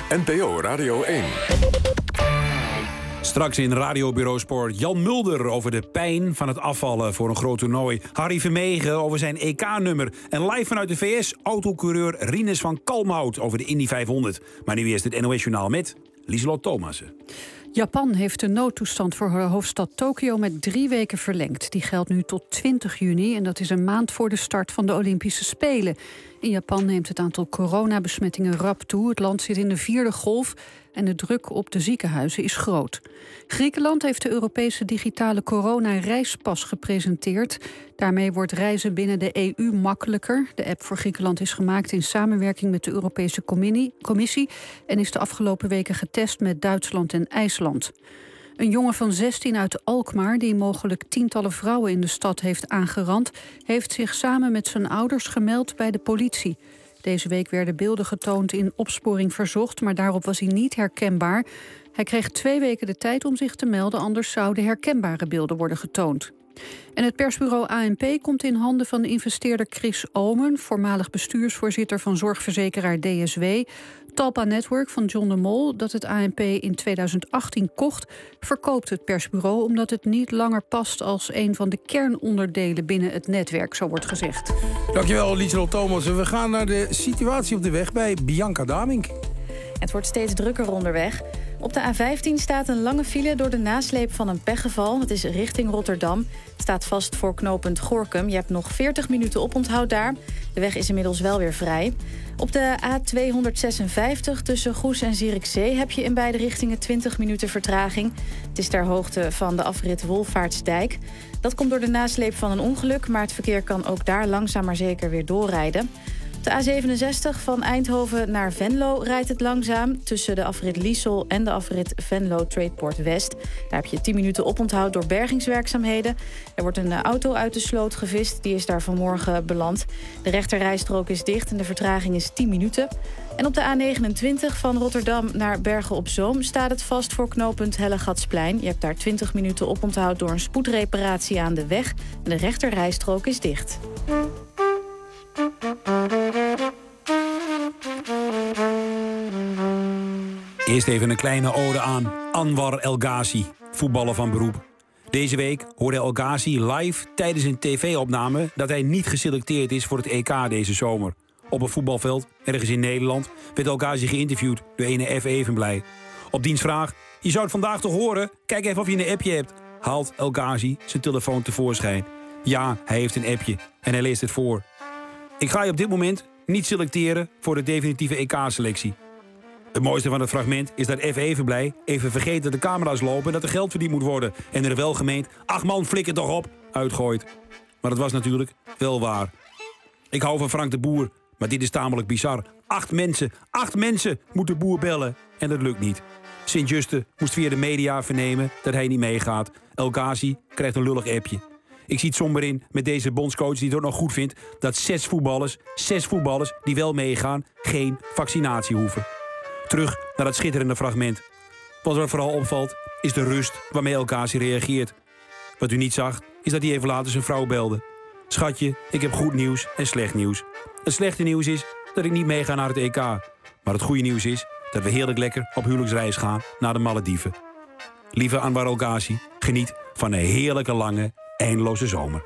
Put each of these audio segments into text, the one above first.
NPO Radio 1. Straks in Radiobureau Sport Jan Mulder over de pijn van het afvallen voor een groot toernooi. Harry Vermegen over zijn EK-nummer. En live vanuit de VS autocoureur Rinus van Kalmhout over de Indy 500. Maar nu eerst het NOS-journaal met Lieselot Thomassen. Japan heeft de noodtoestand voor haar hoofdstad Tokio met 3 weken verlengd. Die geldt nu tot 20 juni en dat is een maand voor de start van de Olympische Spelen. In Japan neemt het aantal coronabesmettingen rap toe. Het land zit in de 4e golf en de druk op de ziekenhuizen is groot. Griekenland heeft de Europese digitale corona-reispas gepresenteerd. Daarmee wordt reizen binnen de EU makkelijker. De app voor Griekenland is gemaakt in samenwerking met de Europese Commissie en is de afgelopen weken getest met Duitsland en IJsland. Een jongen van 16 uit Alkmaar, die mogelijk tientallen vrouwen in de stad heeft aangerand, heeft zich samen met zijn ouders gemeld bij de politie. Deze week werden beelden getoond in Opsporing Verzocht, maar daarop was hij niet herkenbaar. Hij kreeg 2 weken de tijd om zich te melden, anders zouden herkenbare beelden worden getoond. En het persbureau ANP komt in handen van de investeerder Chris Omen, voormalig bestuursvoorzitter van zorgverzekeraar DSW. Talpa Network van John de Mol, dat het ANP in 2018 kocht, verkoopt het persbureau omdat het niet langer past als een van de kernonderdelen binnen het netwerk, zo wordt gezegd. Dankjewel, Lieselot Thomassen. We gaan naar de situatie op de weg bij Bianca Damink. Het wordt steeds drukker onderweg. Op de A15 staat een lange file door de nasleep van een pechgeval. Het is richting Rotterdam. Het staat vast voor knooppunt Gorinchem. Je hebt nog 40 minuten oponthoud daar. De weg is inmiddels wel weer vrij. Op de A256 tussen Goes en Zierikzee heb je in beide richtingen 20 minuten vertraging. Het is ter hoogte van de afrit Wolvaartsdijk. Dat komt door de nasleep van een ongeluk, maar het verkeer kan ook daar langzaam maar zeker weer doorrijden. Op de A67 van Eindhoven naar Venlo rijdt het langzaam tussen de afrit Liesel en de afrit Venlo Tradeport West. Daar heb je 10 minuten oponthoud door bergingswerkzaamheden. Er wordt een auto uit de sloot gevist, die is daar vanmorgen beland. De rechterrijstrook is dicht en de vertraging is 10 minuten. En op de A29 van Rotterdam naar Bergen op Zoom staat het vast voor knooppunt Hellegatsplein. Je hebt daar 20 minuten oponthoud door een spoedreparatie aan de weg. En de rechterrijstrook is dicht. Eerst even een kleine ode aan Anwar El Ghazi, voetballer van beroep. Deze week hoorde El Ghazi live tijdens een tv-opname dat hij niet geselecteerd is voor het EK deze zomer. Op een voetbalveld, ergens in Nederland, werd El Ghazi geïnterviewd door ene F. Evenblij. Op diens vraag, je zou het vandaag toch horen? Kijk even of je een appje hebt. Haalt El Ghazi zijn telefoon tevoorschijn. Ja, hij heeft een appje en hij leest het voor. Ik ga je op dit moment niet selecteren voor de definitieve EK-selectie. Het mooiste van het fragment is dat F. Evenblij even vergeet dat de camera's lopen en dat er geld verdiend moet worden. En er welgemeend, ach man, flikker toch op, uitgooit. Maar dat was natuurlijk wel waar. Ik hou van Frank de Boer, maar dit is tamelijk bizar. 8 mensen moeten Boer bellen en dat lukt niet. Sint-Juste moest via de media vernemen dat hij niet meegaat. El Ghazi krijgt een lullig appje. Ik zie het somber in met deze bondscoach die het ook nog goed vindt dat 6 voetballers die wel meegaan geen vaccinatie hoeven. Terug naar dat schitterende fragment. Wat vooral opvalt is de rust waarmee El Ghazi reageert. Wat u niet zag is dat hij even later zijn vrouw belde. Schatje, ik heb goed nieuws en slecht nieuws. Het slechte nieuws is dat ik niet meega naar het EK. Maar het goede nieuws is dat we heerlijk lekker op huwelijksreis gaan naar de Malediven. Lieve Anwar El Ghazi, geniet van een heerlijke lange, eindeloze zomer.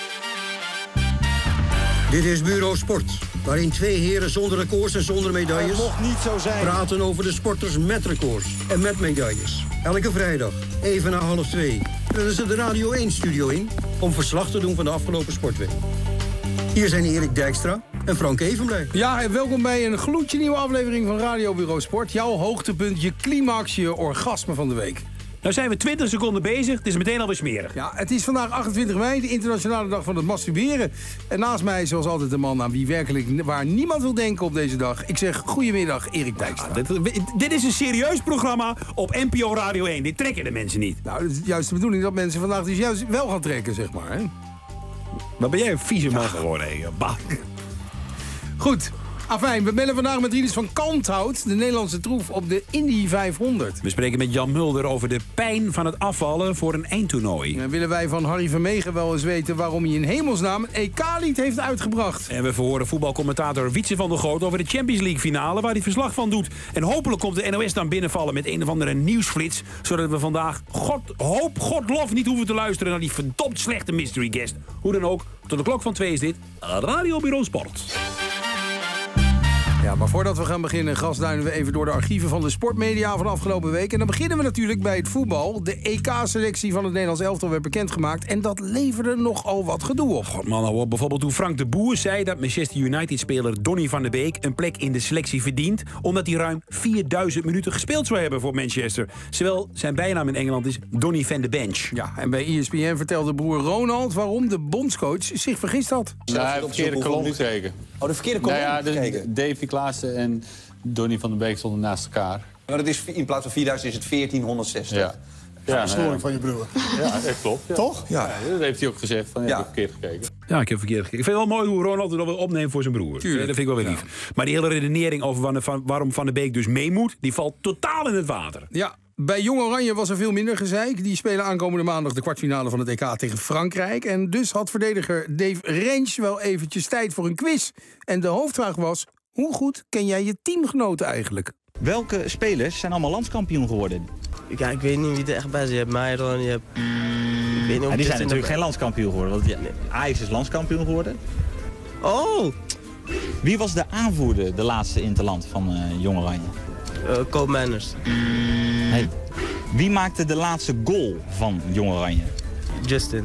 Dit is Bureau Sport, waarin 2 heren zonder records en zonder medailles mocht niet zo zijn. Praten over de sporters met records en met medailles. Elke vrijdag, even na 1:30. Dan ze de Radio 1-studio in om verslag te doen van de afgelopen sportweek. Hier zijn Erik Dijkstra en Frank Evenblij. Ja, en welkom bij een gloedje nieuwe aflevering van Radiobureau Sport. Jouw hoogtepunt, je climax, je orgasme van de week. Nou zijn we 20 seconden bezig, het is meteen alweer smerig. Ja, het is vandaag 28 mei, de internationale dag van het masturberen. En naast mij, zoals altijd, de man aan waar niemand wil denken op deze dag. Ik zeg goedemiddag, Erik Dijkstra. Ja, dit is een serieus programma op NPO Radio 1. Dit trekken de mensen niet. Nou, het is juist de bedoeling dat mensen vandaag dus juist wel gaan trekken, zeg maar. Hè? Maar ben jij een vieze man geworden, hè? Bah. Goed. Afijn, we bellen vandaag met Rinus van Kalmthout, de Nederlandse troef op de Indy 500. We spreken met Jan Mulder over de pijn van het afvallen voor een eindtoernooi. En willen wij van Harry Vermegen wel eens weten waarom hij in hemelsnaam een EK-lied heeft uitgebracht. En we verhoren voetbalcommentator Wietse van der Goot over de Champions League finale, waar hij verslag van doet. En hopelijk komt de NOS dan binnenvallen met een of andere nieuwsflits, zodat we vandaag Godlof niet hoeven te luisteren naar die verdomd slechte mystery guest. Hoe dan ook, tot de klok van 2 is dit Radio Bureau Sport. Ja, maar voordat we gaan beginnen, grasduinen we even door de archieven van de sportmedia van de afgelopen week. En dan beginnen we natuurlijk bij het voetbal. De EK-selectie van het Nederlands elftal werd bekendgemaakt. En dat leverde nogal wat gedoe op. God man, nou, bijvoorbeeld toen Frank de Boer zei dat Manchester United-speler Donny van der Beek een plek in de selectie verdient, omdat hij ruim 4000 minuten gespeeld zou hebben voor Manchester. Zowel zijn bijnaam in Engeland is Donny van de Bench. Ja, en bij ESPN vertelde broer Ronald waarom de bondscoach zich vergist had. Ja, hij heeft de verkeerde kolom gekeken. Oh, de verkeerde kolom gekeken? Davy Klaassen en Donny van der Beek stonden naast elkaar. Maar dat is, in plaats van 4000 is het 1460. Ja. Ja, de storing van je broer. Ja, dat klopt. Ja. Toch? Ja, dat heeft hij ook gezegd. Van, ja. Ik heb verkeerd gekeken. Ja, ik heb verkeerd gekeken. Ik vind het wel mooi hoe Ronald het wel opneemt voor zijn broer. Tuurlijk. Dat vind ik wel weer lief. Maar die hele redenering over waarom Van der Beek dus mee moet, die valt totaal in het water. Ja, bij Jong Oranje was er veel minder gezeik. Die spelen aankomende maandag de kwartfinale van het EK tegen Frankrijk. En dus had verdediger Dave Rentsch wel eventjes tijd voor een quiz. En de hoofdvraag was, hoe goed ken jij je teamgenoten eigenlijk? Welke spelers zijn allemaal landskampioen geworden? Ja, ik weet niet wie er echt bij zit. Je hebt Meijer, je hebt... Ik weet niet of die zijn natuurlijk geen landskampioen geworden. Want Ajax is landskampioen geworden. Oh! Wie was de aanvoerder, de laatste interland van Jong Oranje? Koop Manners. Nee. Wie maakte de laatste goal van Jong Oranje? Justin.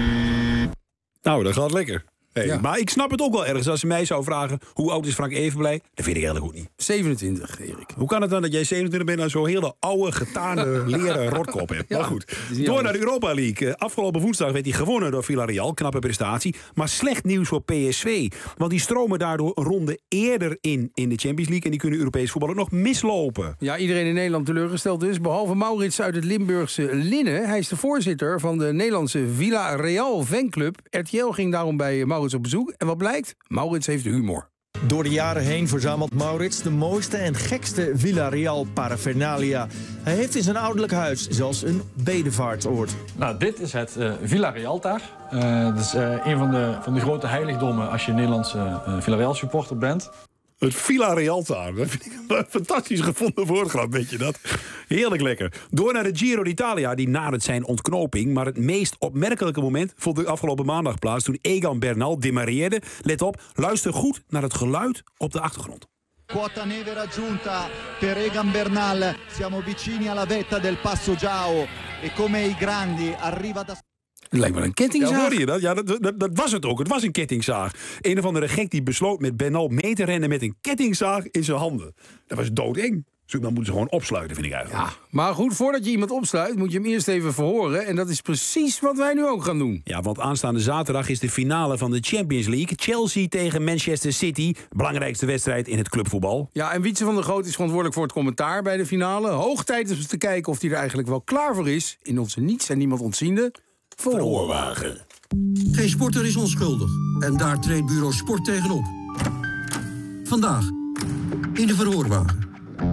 Nou, dat gaat lekker. Hey, Ja. Maar ik snap het ook wel ergens. Als ze mij zou vragen, hoe oud is Frank Evenblij? Dat vind ik eigenlijk ook niet. 27, Erik. Hoe kan het dan dat jij 27 bent en zo'n hele oude, getaande, leren rotkop hebt? Ja, maar goed, het is niet door anders. naar de Europa League. Afgelopen woensdag werd hij gewonnen door Villarreal. Knappe prestatie. Maar slecht nieuws voor PSV. Want die stromen daardoor een ronde eerder in de Champions League. En die kunnen Europees voetbal ook nog mislopen. Ja, iedereen in Nederland teleurgesteld dus. Behalve Maurits uit het Limburgse Linnen. Hij is de voorzitter van de Nederlandse Villarreal fanclub. RTL ging daarom bij Maurits op bezoek. En wat blijkt? Maurits heeft humor. Door de jaren heen verzamelt Maurits de mooiste en gekste Villarreal paraphernalia. Hij heeft in zijn ouderlijk huis zelfs een bedevaartsoord. Nou, dit is het Villarrealtar. Dat is een van de grote heiligdommen als je Nederlandse Villarreal supporter bent. Het Villarrealtar. Dat vind ik een fantastisch gevonden woordgrap, weet je dat? Heerlijk lekker. Door naar de Giro d'Italia, die nadert zijn ontknoping. Maar het meest opmerkelijke moment vond de afgelopen maandag plaats toen Egan Bernal demareerde. Let op, luister goed naar het geluid op de achtergrond. Quota neve raggiunta per Egan Bernal. Siamo vicini alla vetta del Passo Giao. E come i grandi arriva da... Het lijkt wel een kettingzaag. Ja, hoorde je dat? Ja, dat was het ook. Het was een kettingzaag. Een of andere gek die besloot met Bernal mee te rennen met een kettingzaag in zijn handen. Dat was doodeng. Dus dan moeten ze gewoon opsluiten, vind ik eigenlijk. Ja, maar goed, voordat je iemand opsluit, moet je hem eerst even verhoren. En dat is precies wat wij nu ook gaan doen. Ja, want aanstaande zaterdag is de finale van de Champions League. Chelsea tegen Manchester City. Belangrijkste wedstrijd in het clubvoetbal. Ja, en Wietse van der Goot is verantwoordelijk voor het commentaar bij de finale. Hoog tijd is om te kijken of hij er eigenlijk wel klaar voor is. In onze niets en niemand ontziende verhoorwagen. Geen sporter is onschuldig. En daar treedt Bureau Sport tegenop. Vandaag in de verhoorwagen.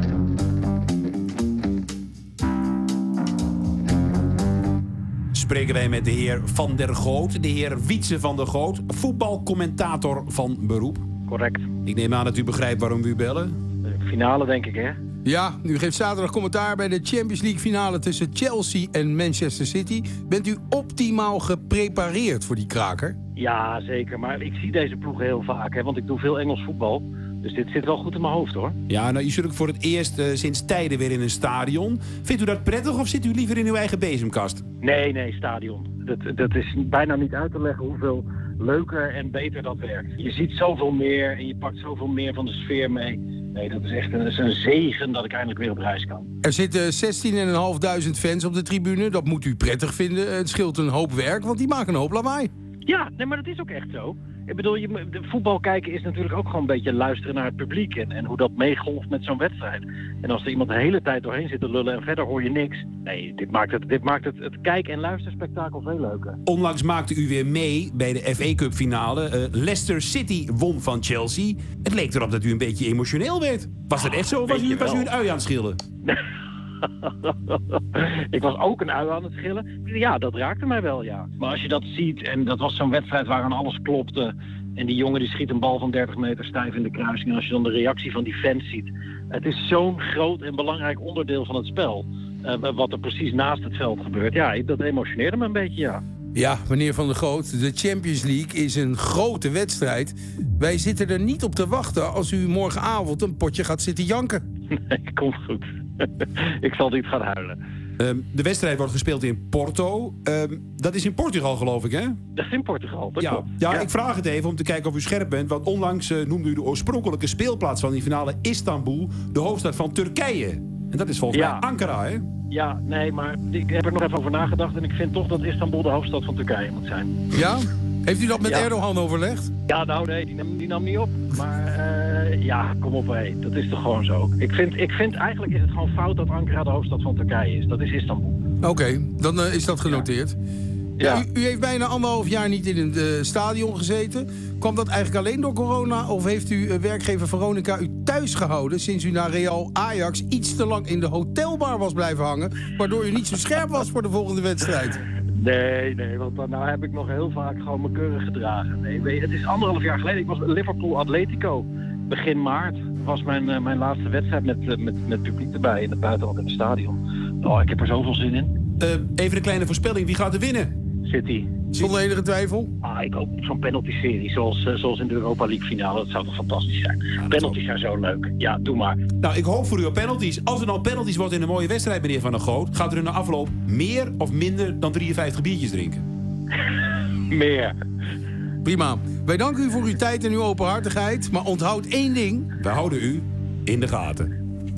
Spreken wij met de heer Van der Goot, de heer Wietse van der Goot, voetbalcommentator van beroep. Correct. Ik neem aan dat u begrijpt waarom we u bellen. Finale, denk ik, hè? Ja, u geeft zaterdag commentaar bij de Champions League finale tussen Chelsea en Manchester City. Bent u optimaal geprepareerd voor die kraker? Ja, zeker. Maar ik zie deze ploegen heel vaak, hè? Want ik doe veel Engels voetbal. Dus dit zit wel goed in mijn hoofd, hoor. Ja, nou, u zit ook voor het eerst sinds tijden weer in een stadion. Vindt u dat prettig of zit u liever in uw eigen bezemkast? Nee, stadion. Dat is bijna niet uit te leggen hoeveel leuker en beter dat werkt. Je ziet zoveel meer en je pakt zoveel meer van de sfeer mee. Nee, dat is echt een zegen dat ik eindelijk weer op reis kan. Er zitten 16.500 fans op de tribune. Dat moet u prettig vinden. Het scheelt een hoop werk, want die maken een hoop lawaai. Ja, nee, maar dat is ook echt zo. Ik bedoel, de voetbal kijken is natuurlijk ook gewoon een beetje luisteren naar het publiek en hoe dat meegolft met zo'n wedstrijd. En als er iemand de hele tijd doorheen zit te lullen en verder hoor je niks. Nee, dit maakt het kijk- en luisterspektakel veel leuker. Onlangs maakte u weer mee bij de FA Cup finale. Leicester City won van Chelsea. Het leek erop dat u een beetje emotioneel werd. Was dat echt zo of was u een ui aan het schillen? Ik was ook een ui aan het schillen. Ja, dat raakte mij wel, ja. Maar als je dat ziet, en dat was zo'n wedstrijd waaraan alles klopte. En die jongen die schiet een bal van 30 meter stijf in de kruising. En als je dan de reactie van die fans ziet. Het is zo'n groot en belangrijk onderdeel van het spel. Wat er precies naast het veld gebeurt. Ja, dat emotioneerde me een beetje, ja. Ja, meneer Van der Goot, de Champions League is een grote wedstrijd. Wij zitten er niet op te wachten als u morgenavond een potje gaat zitten janken. Nee, komt goed. Ik zal niet gaan huilen. De wedstrijd wordt gespeeld in Porto. Dat is in Portugal, geloof ik, hè? Dat is in Portugal, dat klopt. Ja, ik vraag het even om te kijken of u scherp bent. Want onlangs noemde u de oorspronkelijke speelplaats van die finale Istanbul, de hoofdstad van Turkije. En dat is volgens mij Ankara, hè? Ja, nee, maar ik heb er nog even over nagedacht en ik vind toch dat Istanbul de hoofdstad van Turkije moet zijn. Ja? Heeft u dat met Erdogan overlegd? Ja, nou nee, die nam niet op. Maar ja, kom op, hé. Dat is toch gewoon zo. Ik vind eigenlijk is het gewoon fout dat Ankara de hoofdstad van Turkije is. Dat is Istanbul. Oké, dan is dat genoteerd. Ja. U heeft bijna 1,5 jaar niet in het stadion gezeten. Kwam dat eigenlijk alleen door corona? Of heeft werkgever Veronica u thuis gehouden sinds u naar Real Ajax iets te lang in de hotelbar was blijven hangen, waardoor u niet zo scherp was voor de volgende wedstrijd? Nee, want nou heb ik nog heel vaak gewoon me keurig gedragen. Nee, het is 1,5 jaar geleden. Ik was Liverpool Atletico. Begin maart was mijn laatste wedstrijd met publiek erbij in het buitenland in het stadion. Oh, ik heb er zoveel zin in. Even een kleine voorspelling. Wie gaat er winnen? City. Zonder enige twijfel? Ik hoop zo'n penalty-serie zoals in de Europa League finale. Dat zou toch fantastisch zijn. Penalties zijn zo leuk. Ja, doe maar. Nou, ik hoop voor u op penalties. Als er nou penalties wordt in een mooie wedstrijd, meneer Van der Goot, gaat u in de afloop meer of minder dan 53 biertjes drinken? Meer. Prima. Wij danken u voor uw tijd en uw openhartigheid. Maar onthoud één ding. We houden u in de gaten.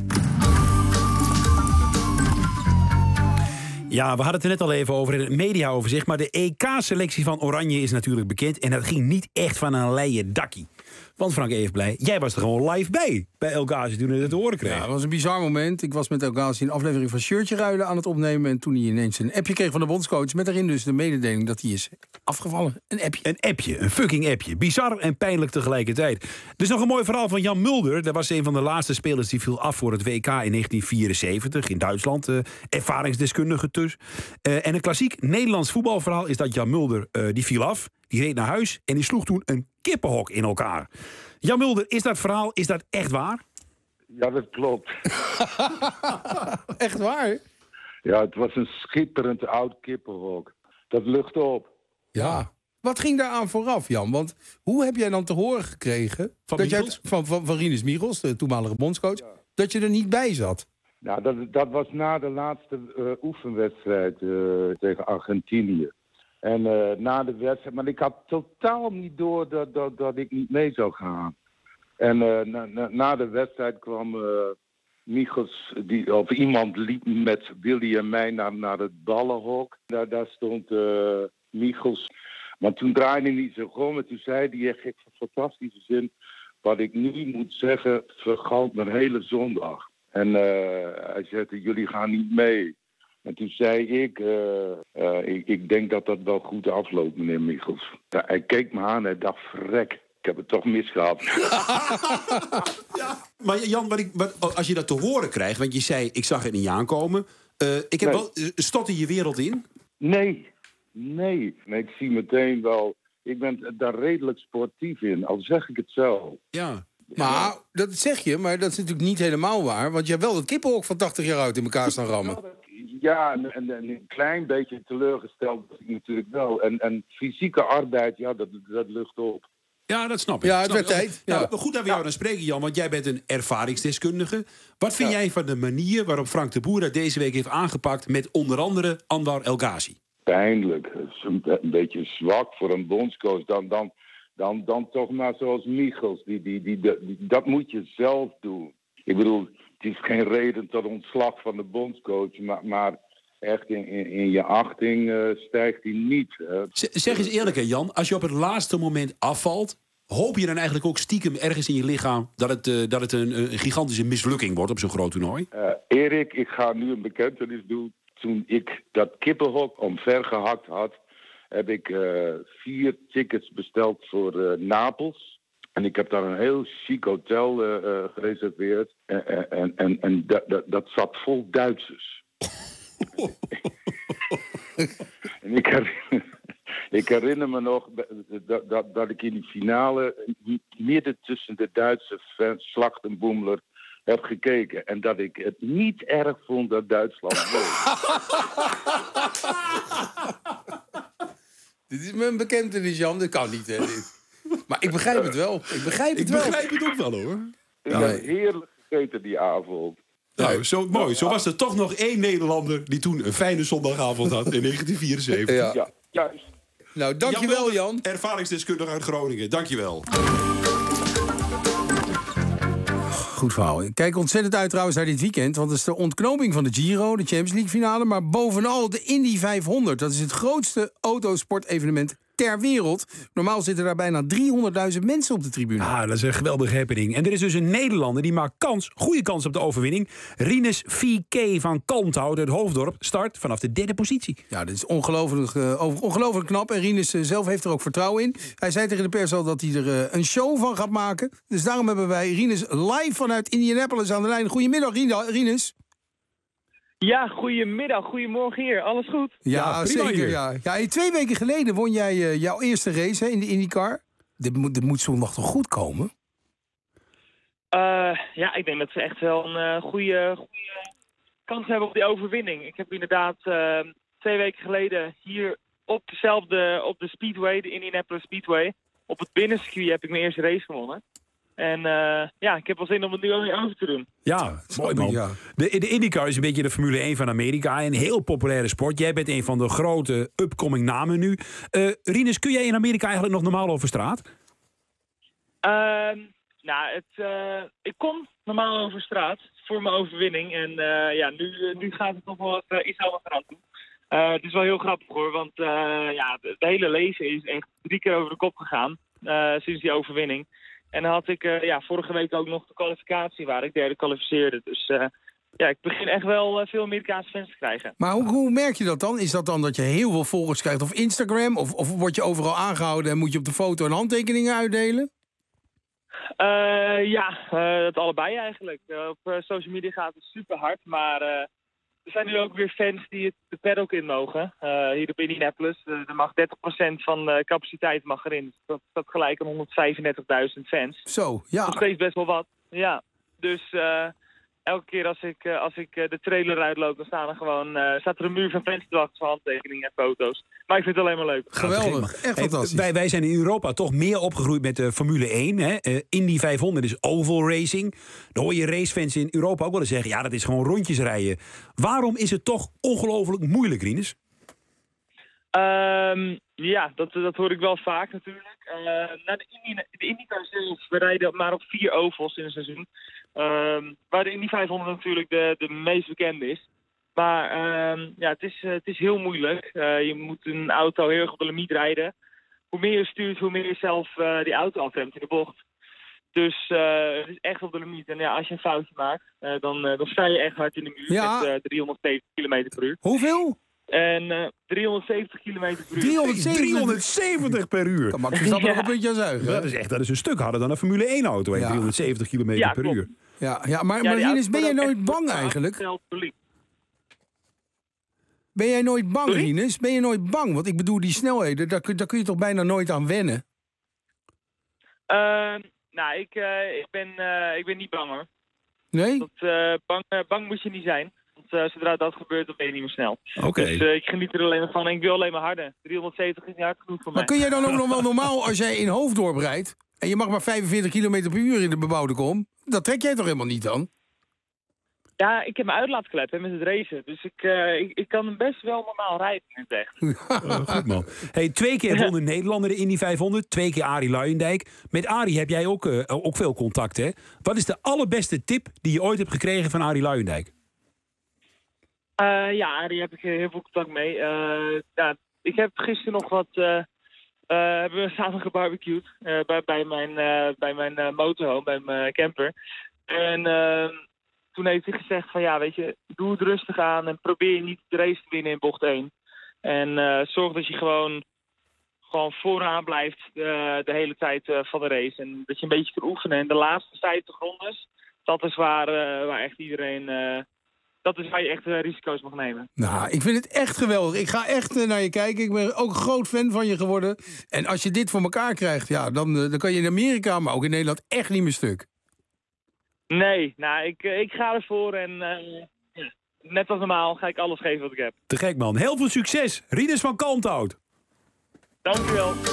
Ja, we hadden het er net al even over in het mediaoverzicht. Maar de EK-selectie van Oranje is natuurlijk bekend. En dat ging niet echt van een leien dakkie. Want Frank Evenblij, jij was er gewoon live bij El Ghazi toen hij het te horen kreeg. Ja, het was een bizar moment. Ik was met El Ghazi een aflevering van Shirtje Ruilen aan het opnemen. En toen hij ineens een appje kreeg van de bondscoach. Met daarin dus de mededeling dat hij is afgevallen. Een fucking appje. Bizar en pijnlijk tegelijkertijd. Dus nog een mooi verhaal van Jan Mulder. Dat was een van de laatste spelers die viel af voor het WK in 1974 in Duitsland. Ervaringsdeskundige dus. En een klassiek Nederlands voetbalverhaal is dat Jan Mulder die viel af. Die reed naar huis en die sloeg toen een kippenhok in elkaar. Jan Mulder, is dat verhaal, is dat echt waar? Ja, dat klopt. Echt waar? Ja, het was een schitterend oud kippenhok. Dat lucht op. Ja. Wat ging daar aan vooraf, Jan? Want hoe heb jij dan te horen gekregen van Rinus Michels, de toenmalige bondscoach, dat je er niet bij zat? Nou, dat was na de laatste oefenwedstrijd tegen Argentinië. En na de wedstrijd, maar ik had totaal niet door dat ik niet mee zou gaan. En na de wedstrijd kwam Michels, of iemand liep met Willy en mij naar het ballenhok. Daar stond Michels. Maar toen draaide hij niet zo om en toen zei hij echt in fantastische zin: wat ik nu moet zeggen, vergalt mijn hele zondag. En hij zei: jullie gaan niet mee. En toen zei ik denk dat dat wel goed afloopt, meneer Michels. Ja, hij keek me aan en dacht: vrek, ik heb het toch misgehad. Ja. Maar Jan, als je dat te horen krijgt, want je zei, ik zag het niet aankomen. Stot in je wereld in? Nee, ik zie meteen wel, ik ben daar redelijk sportief in, al zeg ik het zo. Ja. Maar dat zeg je, maar dat is natuurlijk niet helemaal waar. Want je hebt wel dat kippenhok van 80 jaar oud in elkaar staan rammen. Ja, en een klein beetje teleurgesteld was ik natuurlijk wel. En fysieke arbeid, ja, dat lucht op. Ja, dat snap ik. Ja, het werd tijd. Ja. Nou, goed dat we jou dan spreken, Jan, want jij bent een ervaringsdeskundige. Wat vind jij van de manier waarop Frank de Boer dat deze week heeft aangepakt met onder andere Anwar El Ghazi? Pijnlijk. Een beetje zwak voor een bondscoach. Dan toch maar zoals Michels. Dat moet je zelf doen. Ik bedoel, het is geen reden tot ontslag van de bondscoach. Maar echt in je achting stijgt hij niet. Zeg eens eerlijk, hè, Jan. Als je op het laatste moment afvalt, hoop je dan eigenlijk ook stiekem ergens in je lichaam dat het een gigantische mislukking wordt op zo'n groot toernooi? Erik, ik ga nu een bekentenis doen. Toen ik dat kippenhok omvergehakt had, heb ik 4 tickets besteld voor Napels. En ik heb daar een heel chic hotel gereserveerd. En dat zat vol Duitsers. En ik herinner me nog dat ik in die finale midden tussen de Duitse fans, Slachtenboemler, heb gekeken. En dat ik het niet erg vond dat Duitsland won. Dit is mijn bekentenis, Jan. Dat kan niet, hè, dit. Maar ik begrijp het wel. Ik begrijp het ook wel, hoor. Ik heb heerlijk gegeten die avond. Nou, zo mooi. Zo was er toch nog 1 Nederlander die toen een fijne zondagavond had in 1974. Ja, juist. Nou, dankjewel, Jan. Ervaringsdeskundige uit Groningen. Dankjewel. Goed verhaal. Ik kijk ontzettend uit trouwens naar dit weekend. Want het is de ontknoping van de Giro, de Champions League finale. Maar bovenal de Indy 500. Dat is het grootste autosportevenement ter wereld. Normaal zitten daar bijna 300.000 mensen op de tribune. Ah, dat is een geweldige happening. En er is dus een Nederlander die maakt goede kans op de overwinning. Rinus VK van Kalmthout uit Hoofddorp start vanaf de 3e positie. Ja, dit is ongelooflijk knap. En Rinus zelf heeft er ook vertrouwen in. Hij zei tegen de pers al dat hij er een show van gaat maken. Dus daarom hebben wij Rinus live vanuit Indianapolis aan de lijn. Goedemiddag, Rinus. Ja, goedemiddag, goedemorgen hier. Alles goed? Ja, zeker. Ja, 2 weken geleden won jij jouw eerste race in de IndyCar. Dit moet zondag toch goed komen? Ja, ik denk dat ze echt wel een goede kans hebben op die overwinning. Ik heb inderdaad 2 weken geleden hier op de Speedway, de Indianapolis Speedway, op het binnencircuit heb ik mijn eerste race gewonnen. En ik heb wel zin om het nu alweer over te doen. Ja, mooi man. Ja. De IndyCar is een beetje de Formule 1 van Amerika. Een heel populaire sport. Jij bent een van de grote upcoming namen nu. Rinus, kun jij in Amerika eigenlijk nog normaal over straat? Ik kom normaal over straat voor mijn overwinning. En nu gaat het nog wel iets anders aan toe. Het is wel heel grappig hoor, want het hele leven is echt 3 keer over de kop gegaan sinds die overwinning. En dan had ik vorige week ook nog de kwalificatie waar ik 3e kwalificeerde. Dus ik begin echt wel veel Amerikaanse fans te krijgen. Maar hoe merk je dat dan? Is dat dan dat je heel veel volgers krijgt op Instagram? Of word je overal aangehouden en moet je op de foto en handtekeningen uitdelen? Dat allebei eigenlijk. Op social media gaat het super hard, maar er zijn nu ook weer fans die de paddock in mogen. Hier op Indianapolis. Er mag 30% van de capaciteit mag erin. Dus dat staat gelijk aan 135.000 fans. Zo, ja. Nog steeds best wel wat. Ja. Dus elke keer als ik de trailer uitloop, dan staat er een muur van fans te wachten voor handtekeningen en foto's. Maar ik vind het alleen maar leuk. Geweldig, echt fantastisch. Wij zijn in Europa toch meer opgegroeid met de Formule 1. Hè? Indy 500 is oval racing. Dan hoor je racefans in Europa ook wel eens zeggen, ja, dat is gewoon rondjes rijden. Waarom is het toch ongelooflijk moeilijk, Rinus? Dat hoor ik wel vaak natuurlijk. De IndyCar zelf, we rijden maar op 4 ovals in een seizoen. Waar de Indy 500 natuurlijk de meest bekende is. Maar het is heel moeilijk. Je moet een auto heel erg op de limiet rijden. Hoe meer je stuurt, hoe meer je zelf die auto afremt in de bocht. Dus het is echt op de limiet. En als je een foutje maakt, dan sta je echt hard in de muur met 370 km per uur. Hoeveel? En 370 km per uur. 370 per uur. Kan Max Verstappen nog een puntje aan zuigen. Dat is een stuk harder dan een Formule 1 auto. 370 km per uur. Ja, maar Rinus, ben jij nooit bang eigenlijk? Ben jij nooit bang, Rinus? Ben je nooit bang? Want ik bedoel, die snelheden, daar kun je toch bijna nooit aan wennen? Ik ben niet bang hoor. Nee? Bang moet je niet zijn. Want zodra dat gebeurt, dan ben je niet meer snel. Okay. Dus ik geniet er alleen maar van en ik wil alleen maar harder. 370 is niet hard genoeg voor mij. Maar kun jij dan ook nog wel normaal, als jij in Hoofddorp rijdt en je mag maar 45 km per uur in de bebouwde kom, dat trek jij toch helemaal niet dan? Ja, ik heb mijn uitlaatklep met het racen. Dus ik kan best wel normaal rijden in het echt. Goed man. 2 keer won een Nederlander de Indy 500. 2 keer Arie Luijendijk. Met Arie heb jij ook veel contact, hè? Wat is de allerbeste tip die je ooit hebt gekregen van Arie Luijendijk? Ja, daar heb ik heel veel contact mee. Ik heb gisteren nog wat... hebben we samen gebarbecued bij mijn motorhome, bij mijn camper. En toen heeft hij gezegd van ja, weet je, doe het rustig aan en probeer niet de race te winnen in bocht 1. En zorg dat je gewoon vooraan blijft de hele tijd van de race. En dat je een beetje kan oefenen. En de laatste 50 rondes, dat is waar echt iedereen... dat is waar je echt risico's mag nemen. Nou, ik vind het echt geweldig. Ik ga echt naar je kijken. Ik ben ook een groot fan van je geworden. En als je dit voor elkaar krijgt, ja, dan kan je in Amerika, maar ook in Nederland echt niet meer stuk. Nee, nou, ik ga ervoor en net als normaal ga ik alles geven wat ik heb. Te gek, man. Heel veel succes. Rinus van Kalmthout. Dank u wel.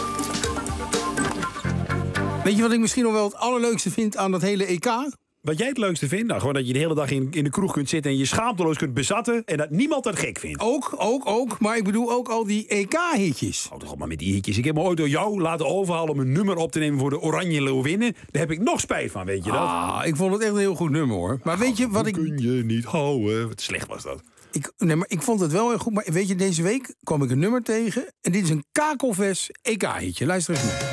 Weet je wat ik misschien nog wel het allerleukste vind aan dat hele EK? Wat jij het leukste vindt? Nou, gewoon dat je de hele dag in de kroeg kunt zitten en je schaamteloos kunt bezatten en dat niemand dat gek vindt. Ook. Maar ik bedoel ook al die EK-hitjes. Houd toch op maar met die hitjes. Ik heb me ooit door jou laten overhalen om een nummer op te nemen voor de Oranje Leeuwinnen. Daar heb ik nog spijt van, weet je dat? Ik vond het echt een heel goed nummer, hoor. Maar weet je wat ik... kun je niet houden. Wat slecht was dat. Maar ik vond het wel heel goed. Maar weet je, deze week kwam ik een nummer tegen. En dit is een kakelvers EK-hitje. Luister eens mee.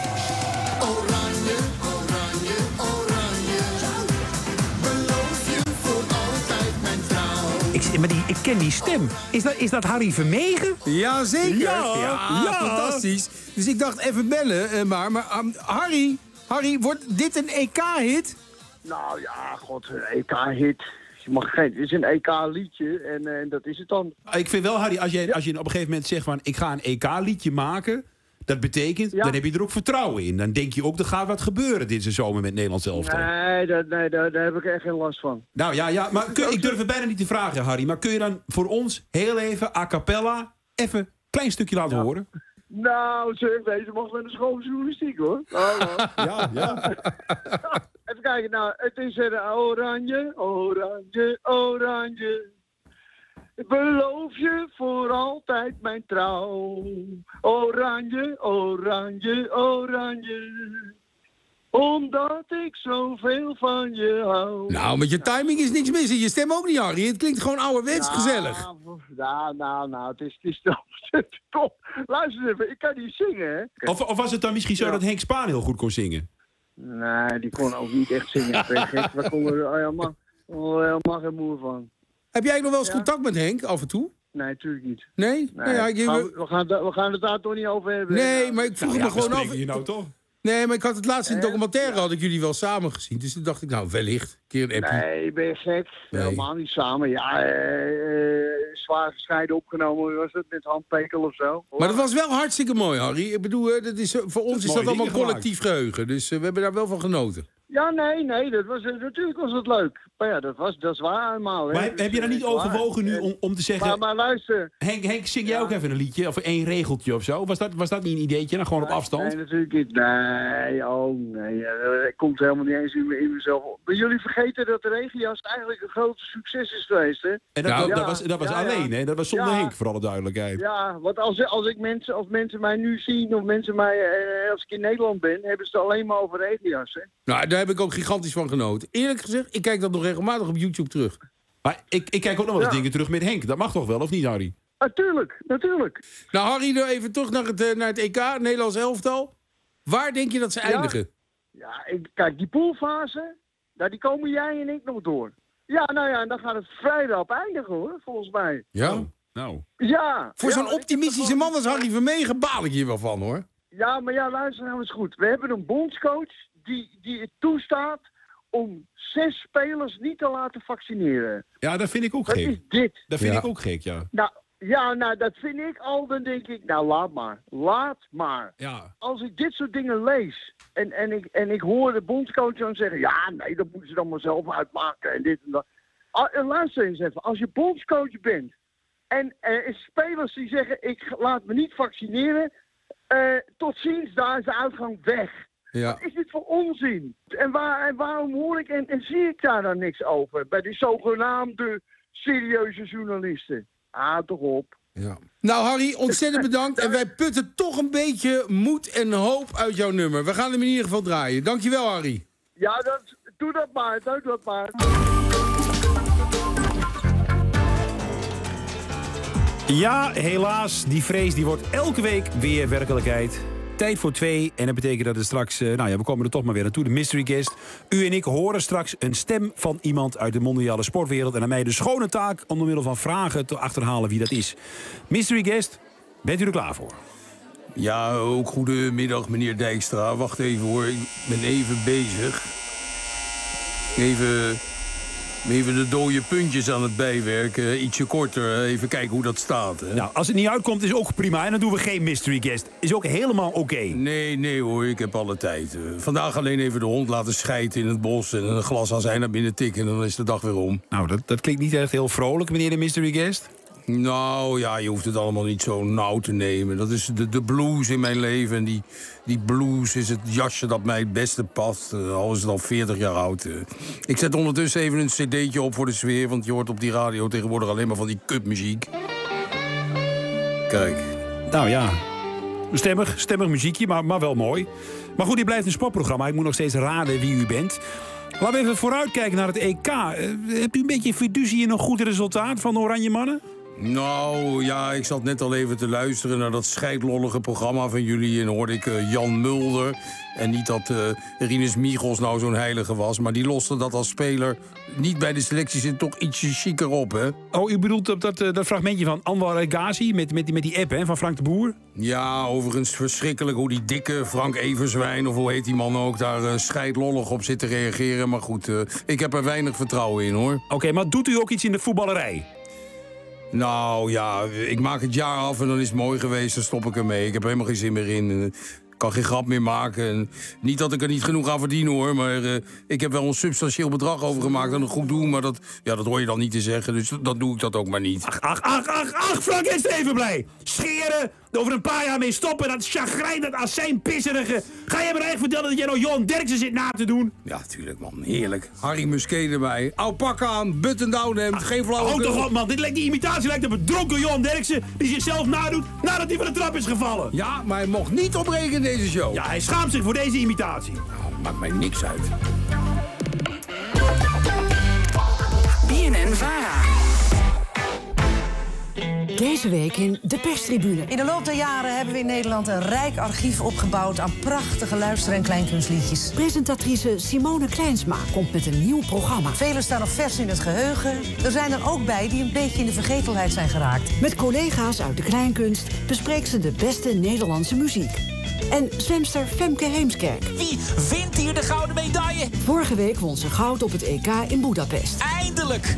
Maar ik ken die stem. Is dat Harry Vermegen? Jazeker. Ja, fantastisch. Dus ik dacht even bellen, maar Harry, wordt dit een EK-hit? Nou ja, god, een EK-hit. Het is een EK-liedje en dat is het dan. Ik vind wel, Harry, als je op een gegeven moment zegt van ik ga een EK-liedje maken, dat betekent, dan heb je er ook vertrouwen in. Dan denk je ook, er gaat wat gebeuren deze zomer met Nederlands elftal. Nee, daar heb ik echt geen last van. Nou ja, maar ik durf het bijna niet te vragen, Harry. Maar kun je dan voor ons heel even, a cappella, even een klein stukje laten horen? Nou, zeg, deze mag wel een schone journalistiek, hoor. Ja. Even kijken, nou, het is oranje, oranje, oranje. Ik beloof je voor altijd mijn trouw. Oranje, oranje, oranje. Omdat ik zoveel van je hou. Nou, met je timing is niks mis. En je stem ook niet, Harry. Het klinkt gewoon ouderwets gezellig. Nou, het is top. Luister even, ik kan niet zingen, hè. Of was het dan misschien zo dat Henk Spaan heel goed kon zingen? Nee, die kon ook niet echt zingen. Daar kon er helemaal geen moer van. Heb jij nog wel eens contact met Henk, af en toe? Nee, natuurlijk niet. Nee? Nou ja, we gaan het daar toch niet over hebben. Nee, maar ik vroeg me gewoon af... je nou toch? Nee, maar ik had het laatst in de documentaire, had ik jullie wel samen gezien. Dus toen dacht ik, nou, wellicht, een keer een appie. Nee, ben je gek? Nee. Helemaal niet samen. Ja, zwaar gescheiden opgenomen, was het met Han Pekel of zo. Maar dat was wel hartstikke mooi, Harry. Ik bedoel, voor ons is dat allemaal collectief geheugen. Dus we hebben daar wel van genoten. Ja, nee, natuurlijk was het leuk. Maar ja, dat is waar helemaal. Hè. Maar heb je daar niet overwogen nu om te zeggen... Maar luister... Henk, zing jij ook even een liedje? Of één regeltje of zo? Was dat niet een ideetje? Dan gewoon op afstand? Nee, natuurlijk niet. Nee. Het komt helemaal niet eens in mezelf op. Maar jullie vergeten dat de regenjas eigenlijk een groot succes is geweest, hè? En dat was alleen, hè? Dat was zonder Henk, voor alle duidelijkheid. Ja, want als mensen mij nu zien, of mensen mij, als ik in Nederland ben, hebben ze het alleen maar over regenjas, hè? Nou, daar heb ik ook gigantisch van genoten. Eerlijk gezegd, ik kijk dat nog regelmatig op YouTube terug. Maar ik kijk ook nog wel eens dingen terug met Henk. Dat mag toch wel, of niet, Harry? Natuurlijk. Nou, Harry, nu even terug naar het EK, Nederlands elftal. Waar denk je dat ze eindigen? Ja, kijk, die poolfase, die komen jij en ik nog door. Ja, nou ja, en dan gaat het vrijdag op eindigen, hoor, volgens mij. Ja? Nou. Ja. Voor zo'n optimistische man als Harry Vermegen baal ik hier wel van, hoor. Ja, maar ja, luister nou eens goed. We hebben een bondscoach die het toestaat om 6 spelers niet te laten vaccineren. Ja, dat vind ik ook gek. Wat is dit? Dat vind ik ook gek, ja. Nou, dat vind ik al. Dan denk ik, nou, laat maar. Ja. Als ik dit soort dingen lees en ik hoor de bondscoach dan zeggen... Ja, nee, dat moeten ze dan maar zelf uitmaken en dit en dat. Luister eens even. Als je bondscoach bent en er is spelers die zeggen... Ik laat me niet vaccineren... tot ziens, daar is de uitgang weg. Ja. Wat is dit voor onzin? En waarom hoor ik en zie ik daar dan niks over? Bij die zogenaamde serieuze journalisten. Toch op. Ja. Nou, Harry, ontzettend bedankt. En wij putten toch een beetje moed en hoop uit jouw nummer. We gaan hem in ieder geval draaien. Dankjewel, Harry. Ja, doe dat maar. Ja, helaas, die vrees die wordt elke week weer werkelijkheid. Tijd voor 2 en dat betekent dat er straks... we komen er toch maar weer naartoe, de mystery guest. U en ik horen straks een stem van iemand uit de mondiale sportwereld... en aan mij de schone taak om door middel van vragen te achterhalen wie dat is. Mystery guest, bent u er klaar voor? Ja, ook goedemiddag, meneer Dijkstra. Wacht even hoor, ik ben even bezig. Even de dode puntjes aan het bijwerken. Ietsje korter, even kijken hoe dat staat. Hè? Nou, als het niet uitkomt is ook prima. En dan doen we geen mystery guest. Is ook helemaal oké. Nee hoor, ik heb alle tijd. Vandaag alleen even de hond laten schijten in het bos... en een glas azijn naar binnen tikken en dan is de dag weer om. Nou, dat klinkt niet echt heel vrolijk, meneer de mystery guest. Nou ja, je hoeft het allemaal niet zo nauw te nemen. Dat is de blues in mijn leven. En die blues is het jasje dat mij het beste past. Al is het al 40 jaar oud. Ik zet ondertussen even een cd'tje op voor de sfeer... want je hoort op die radio tegenwoordig alleen maar van die kutmuziek. Kijk. Nou ja, stemmig muziekje, maar wel mooi. Maar goed, dit blijft een sportprogramma. Ik moet nog steeds raden wie u bent. Laten we even vooruitkijken naar het EK. Hebt u een beetje fiducie in een goed resultaat van de Oranje Mannen? Nou, ja, ik zat net al even te luisteren naar dat scheidlollige programma van jullie... en hoorde ik Jan Mulder. En niet dat Rinus Michels nou zo'n heilige was... maar die loste dat als speler niet bij de selectie zit toch ietsje chiquer op, hè? Oh, u bedoelt dat fragmentje van Anwar El Ghazi met die app, hè, van Frank de Boer? Ja, overigens verschrikkelijk hoe die dikke Frank Everswijn... of hoe heet die man ook, daar scheidlollig op zit te reageren. Maar goed, ik heb er weinig vertrouwen in, hoor. Oké, maar doet u ook iets in de voetballerij? Nou ja, ik maak het jaar af en dan is het mooi geweest, dan stop ik ermee. Ik heb er helemaal geen zin meer in. Ik kan geen grap meer maken. En niet dat ik er niet genoeg aan verdien, hoor. Maar ik heb wel een substantieel bedrag overgemaakt aan een goed doen. Maar dat hoor je dan niet te zeggen, dus dat doe ik dat ook maar niet. Ach, Frank is even blij. Scheren, over een paar jaar mee stoppen. Dat chagrijn, dat azijnpisserige. Ga je me echt vertellen dat jij nou Johan Derksen zit na te doen? Ja, tuurlijk, man. Heerlijk. Harry Musquet erbij. Oud pak aan, button-down hemd, geen flauwekul. Houd toch op, man. Die imitatie lijkt op een dronken Johan Derksen... die zichzelf nadoet nadat hij van de trap is gevallen. Ja, maar hij mocht niet opbreken in deze show. Ja, hij schaamt zich voor deze imitatie. Nou, maakt mij niks uit. BNN-VARA. Deze week in de perstribune. In de loop der jaren hebben we in Nederland een rijk archief opgebouwd... aan prachtige luister- en kleinkunstliedjes. Presentatrice Simone Kleinsma komt met een nieuw programma. Vele staan nog vers in het geheugen. Er zijn er ook bij die een beetje in de vergetelheid zijn geraakt. Met collega's uit de kleinkunst bespreekt ze de beste Nederlandse muziek. En zwemster Femke Heemskerk. Wie wint hier de gouden medaille? Vorige week won ze goud op het EK in Budapest. Eindelijk!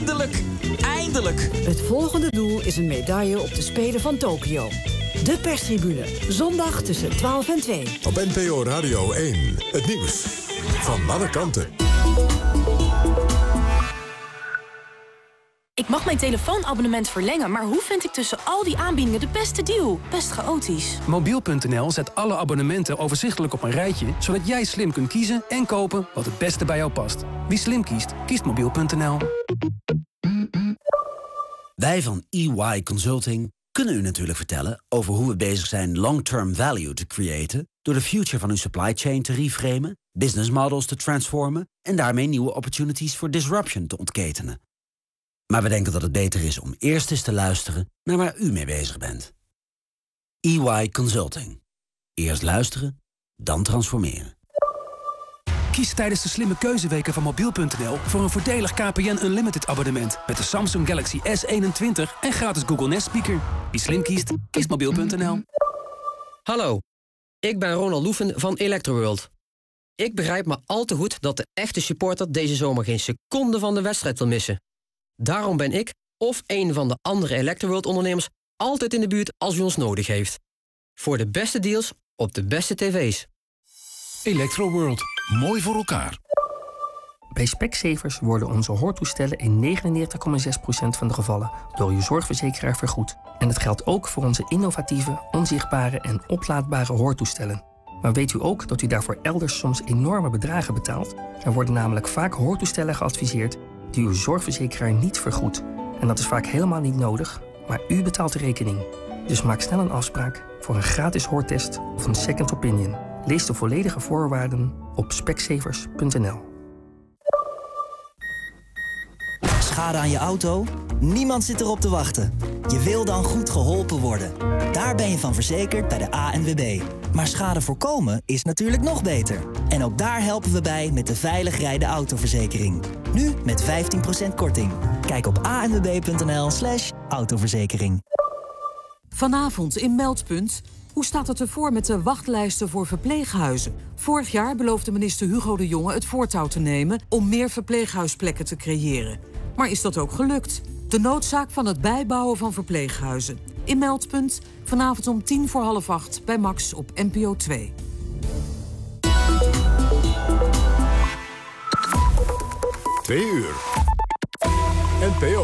Het volgende doel is een medaille op de Spelen van Tokio. De perstribune. Zondag tussen 12 en 2. Op NPO Radio 1. Het nieuws van alle kanten. Ik mag mijn telefoonabonnement verlengen, maar hoe vind ik tussen al die aanbiedingen de beste deal? Best chaotisch. Mobiel.nl zet alle abonnementen overzichtelijk op een rijtje... zodat jij slim kunt kiezen en kopen wat het beste bij jou past. Wie slim kiest, kiest Mobiel.nl. Wij van EY Consulting kunnen u natuurlijk vertellen... over hoe we bezig zijn long-term value te creëren... door de future van uw supply chain te reframen... business models te transformen... en daarmee nieuwe opportunities voor disruption te ontketenen. Maar we denken dat het beter is om eerst eens te luisteren naar waar u mee bezig bent. EY Consulting. Eerst luisteren, dan transformeren. Kies tijdens de slimme keuzeweken van Mobiel.nl... voor een voordelig KPN Unlimited abonnement... met de Samsung Galaxy S21 en gratis Google Nest Speaker. Wie slim kiest, kiest Mobiel.nl. Hallo, ik ben Ronald Loeven van Electroworld. Ik begrijp maar al te goed dat de echte supporter... deze zomer geen seconde van de wedstrijd wil missen. Daarom ben ik, of een van de andere Electroworld-ondernemers... altijd in de buurt als u ons nodig heeft. Voor de beste deals op de beste tv's. Electroworld. Mooi voor elkaar. Bij Specsavers worden onze hoortoestellen in 99,6% van de gevallen... door uw zorgverzekeraar vergoed. En dat geldt ook voor onze innovatieve, onzichtbare en oplaadbare hoortoestellen. Maar weet u ook dat u daarvoor elders soms enorme bedragen betaalt? Er worden namelijk vaak hoortoestellen geadviseerd... die uw zorgverzekeraar niet vergoedt. En dat is vaak helemaal niet nodig, maar u betaalt de rekening. Dus maak snel een afspraak voor een gratis hoortest of een second opinion. Lees de volledige voorwaarden op specsavers.nl. schade aan je auto? Niemand zit erop te wachten. Je wil dan goed geholpen worden. Daar ben je van verzekerd bij de ANWB. Maar schade voorkomen is natuurlijk nog beter. En ook daar helpen we bij met de veilig rijden autoverzekering. Nu met 15% korting. Kijk op anwb.nl/autoverzekering. Vanavond in Meldpunt. Hoe staat het ervoor met de wachtlijsten voor verpleeghuizen? Vorig jaar beloofde minister Hugo de Jonge het voortouw te nemen om meer verpleeghuisplekken te creëren. Maar is dat ook gelukt? De noodzaak van het bijbouwen van verpleeghuizen. In Meldpunt, vanavond om 7:45 bij Max op NPO 2. Twee uur. NPO